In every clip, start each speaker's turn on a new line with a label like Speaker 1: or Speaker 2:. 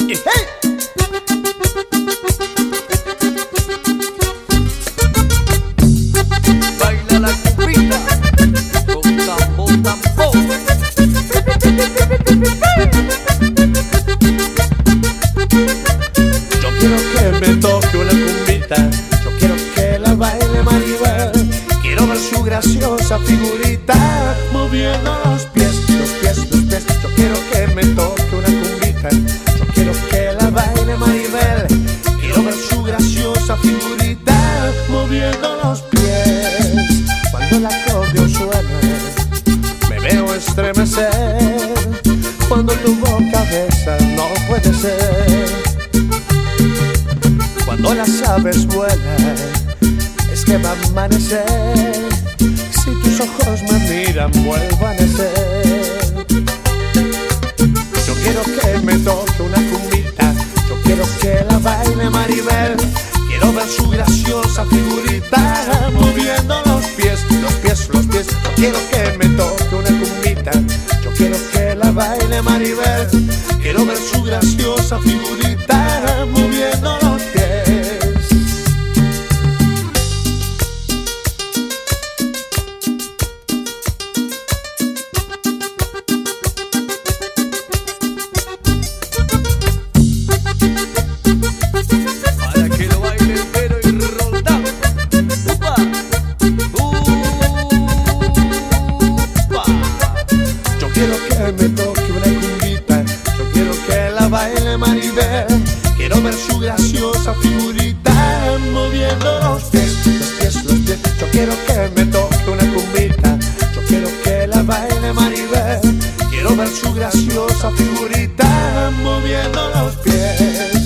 Speaker 1: Y hey. Baila la cumbita con tambo, tambo. Yo quiero que me toque una cumbita, yo quiero que la baile Maribel. Quiero ver su graciosa figurita moviendo los pies, los pies, los pies. Yo quiero que me toque una cumbita, yo quiero que la baile Maribel. Quiero ver su graciosa figurita moviendo los pies. Cuando el acordeón suena, me veo estremecer. Cuando tu boca besa, no puede ser. Cuando las aves vuelan, es que va a amanecer. Si tus ojos me miran, vuelvo a nacer. Yo quiero que me toque una cumbita, yo quiero que la baile Maribel. Quiero ver su graciosa figurita moviendo los pies, los pies, los pies. Yo quiero que me toque una cumbita, yo quiero que la baile Maribel. Quiero ver su graciosa figurita moviendo los pies. Me toque una cumbita, yo quiero que la baile Maribel. Quiero ver su graciosa figurita moviendo los pies, los pies, los pies. Yo quiero que me toque una cumbita, yo quiero que la baile Maribel. Quiero ver su graciosa figurita moviendo los pies.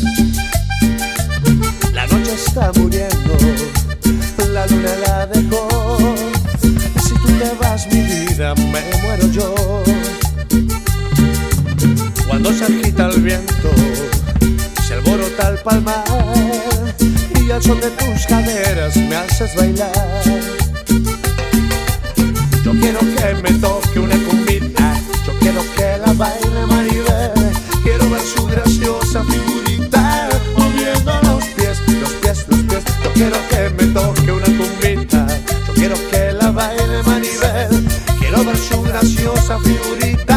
Speaker 1: La noche está muriendo, la luna la dejó. Si tú te vas, mi vida, me muero yo. Cuando se agita el viento, se alborota el palmar, y al son de tus caderas me haces bailar. Yo quiero que me toque una cumbita, yo quiero que la baile Maribel. Quiero ver su graciosa figurita moviendo los pies, los pies, los pies. Yo quiero que me toque una cumbita, yo quiero que la baile Maribel. Quiero ver su graciosa figurita